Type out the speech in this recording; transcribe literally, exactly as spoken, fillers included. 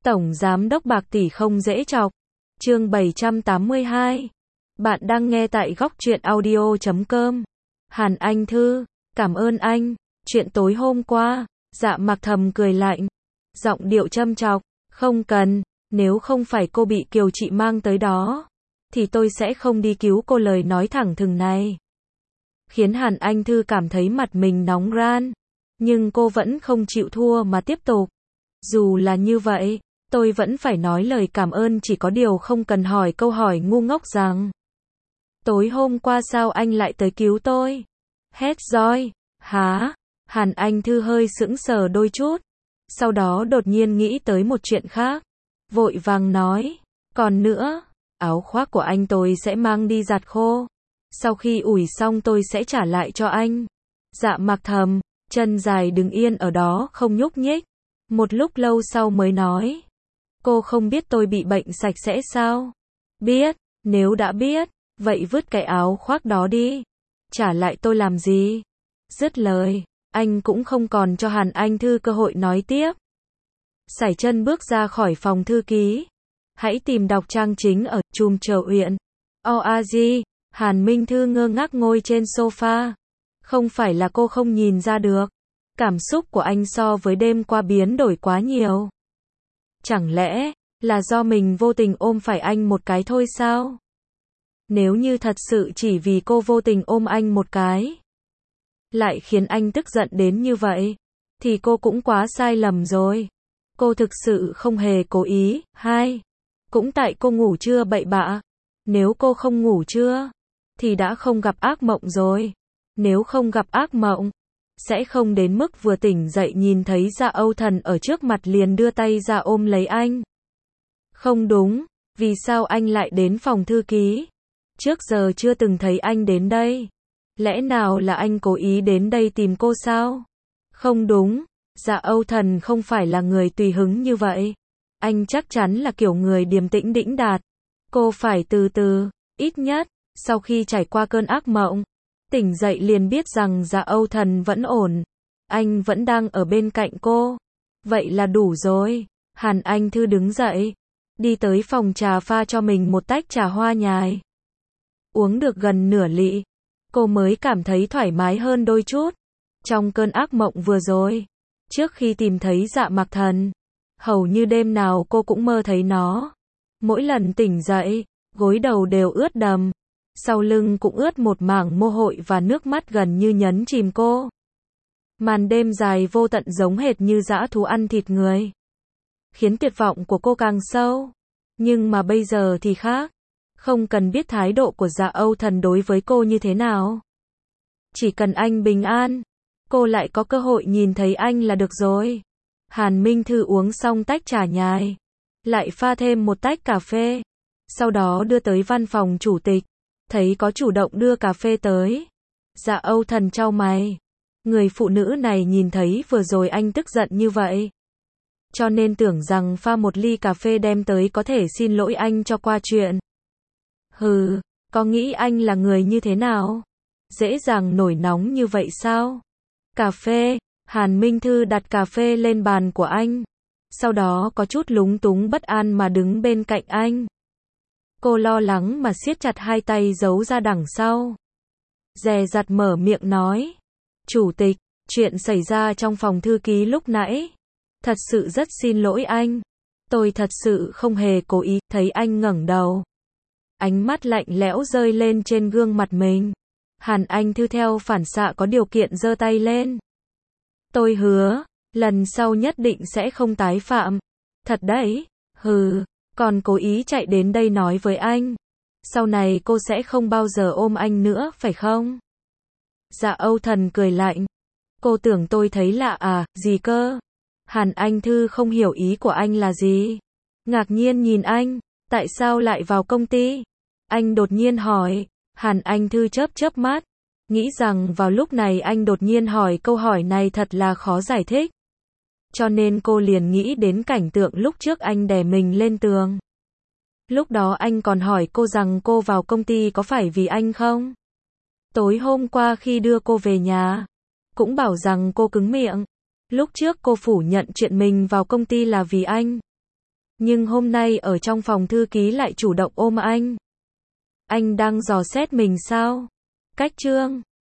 Tổng Giám đốc Bạc Tỷ không dễ chọc. Chương bảy trăm tám mươi hai. Bạn đang nghe tại góc truyện audio chấm com. Hàn Anh Thư, cảm ơn anh. Chuyện tối hôm qua, Dạ Mặc thầm cười lạnh. Giọng điệu châm chọc, không cần, nếu không phải cô bị Kiều Chị mang tới đó, thì tôi sẽ không đi cứu cô. Lời nói thẳng thừng này khiến Hàn Anh Thư cảm thấy mặt mình nóng ran. Nhưng cô vẫn không chịu thua mà tiếp tục. Dù là như vậy, tôi vẫn phải nói lời cảm ơn, chỉ có điều không cần hỏi câu hỏi ngu ngốc rằng tối hôm qua sao anh lại tới cứu tôi? Hét roi, há? Hàn Anh Thư hơi sững sờ đôi chút, sau đó đột nhiên nghĩ tới một chuyện khác, vội vàng nói, còn nữa, áo khoác của anh tôi sẽ mang đi giặt khô, sau khi ủi xong tôi sẽ trả lại cho anh. Dạ Mặc thầm, chân dài đứng yên ở đó không nhúc nhích, một lúc lâu sau mới nói, cô không biết tôi bị bệnh sạch sẽ sao? Biết, nếu đã biết, vậy vứt cái áo khoác đó đi, trả lại tôi làm gì? Dứt lời, anh cũng không còn cho Hàn Anh Thư cơ hội nói tiếp. Sải chân bước ra khỏi phòng thư ký. Hãy tìm đọc trang chính ở chùm chờ uyển. o a giê. Hàn Minh Thư ngơ ngác ngồi trên sofa. Không phải là cô không nhìn ra được. Cảm xúc của anh so với đêm qua biến đổi quá nhiều. Chẳng lẽ là do mình vô tình ôm phải anh một cái thôi sao? Nếu như thật sự chỉ vì cô vô tình ôm anh một cái, lại khiến anh tức giận đến như vậy, thì cô cũng quá sai lầm rồi. Cô thực sự không hề cố ý. Hai, cũng tại cô ngủ trưa bậy bạ. Nếu cô không ngủ trưa, thì đã không gặp ác mộng rồi. Nếu không gặp ác mộng, sẽ không đến mức vừa tỉnh dậy nhìn thấy Dạ Âu Thần ở trước mặt liền đưa tay ra ôm lấy anh. Không đúng, vì sao anh lại đến phòng thư ký? Trước giờ chưa từng thấy anh đến đây. Lẽ nào là anh cố ý đến đây tìm cô sao? Không đúng, Dạ Âu Thần không phải là người tùy hứng như vậy. Anh chắc chắn là kiểu người điềm tĩnh đĩnh đạt. Cô phải từ từ, ít nhất, sau khi trải qua cơn ác mộng, tỉnh dậy liền biết rằng Dạ Âu Thần vẫn ổn. Anh vẫn đang ở bên cạnh cô. Vậy là đủ rồi. Hàn Anh Thư đứng dậy, đi tới phòng trà pha cho mình một tách trà hoa nhài. Uống được gần nửa lị, cô mới cảm thấy thoải mái hơn đôi chút. Trong cơn ác mộng vừa rồi, trước khi tìm thấy Dạ Mặc Thần, hầu như đêm nào cô cũng mơ thấy nó. Mỗi lần tỉnh dậy, gối đầu đều ướt đầm, sau lưng cũng ướt một mảng mồ hôi và nước mắt gần như nhấn chìm cô. Màn đêm dài vô tận giống hệt như dã thú ăn thịt người, khiến tuyệt vọng của cô càng sâu. Nhưng mà bây giờ thì khác. Không cần biết thái độ của Dạ Âu Thần đối với cô như thế nào. Chỉ cần anh bình an, cô lại có cơ hội nhìn thấy anh là được rồi. Hàn Minh Thư uống xong tách trà nhài, lại pha thêm một tách cà phê, sau đó đưa tới văn phòng chủ tịch, thấy có chủ động đưa cà phê tới. Dạ Âu Thần chau mày. Người phụ nữ này nhìn thấy vừa rồi anh tức giận như vậy, cho nên tưởng rằng pha một ly cà phê đem tới có thể xin lỗi anh cho qua chuyện. Hừ, có nghĩ anh là người như thế nào? Dễ dàng nổi nóng như vậy sao? Cà phê. Hàn Minh Thư đặt cà phê lên bàn của anh, sau đó có chút lúng túng bất an mà đứng bên cạnh anh. Cô lo lắng mà siết chặt hai tay giấu ra đằng sau. Dè dặt mở miệng nói, chủ tịch, chuyện xảy ra trong phòng thư ký lúc nãy, thật sự rất xin lỗi anh. Tôi thật sự không hề cố ý. Thấy anh ngẩng đầu, ánh mắt lạnh lẽo rơi lên trên gương mặt mình, Hàn Anh Thư theo phản xạ có điều kiện giơ tay lên. Tôi hứa, lần sau nhất định sẽ không tái phạm. Thật đấy? Hừ, còn cố ý chạy đến đây nói với anh. Sau này cô sẽ không bao giờ ôm anh nữa, phải không? Dạ Âu Thần cười lạnh. Cô tưởng tôi thấy lạ à, gì cơ? Hàn Anh Thư không hiểu ý của anh là gì. Ngạc nhiên nhìn anh, tại sao lại vào công ty? Anh đột nhiên hỏi. Hàn Anh Thư chớp chớp mắt, nghĩ rằng vào lúc này anh đột nhiên hỏi câu hỏi này thật là khó giải thích. Cho nên cô liền nghĩ đến cảnh tượng lúc trước anh đè mình lên tường. Lúc đó anh còn hỏi cô rằng cô vào công ty có phải vì anh không? Tối hôm qua khi đưa cô về nhà, cũng bảo rằng cô cứng miệng. Lúc trước cô phủ nhận chuyện mình vào công ty là vì anh. Nhưng hôm nay ở trong phòng thư ký lại chủ động ôm anh. Anh đang dò xét mình sao? Cách Trương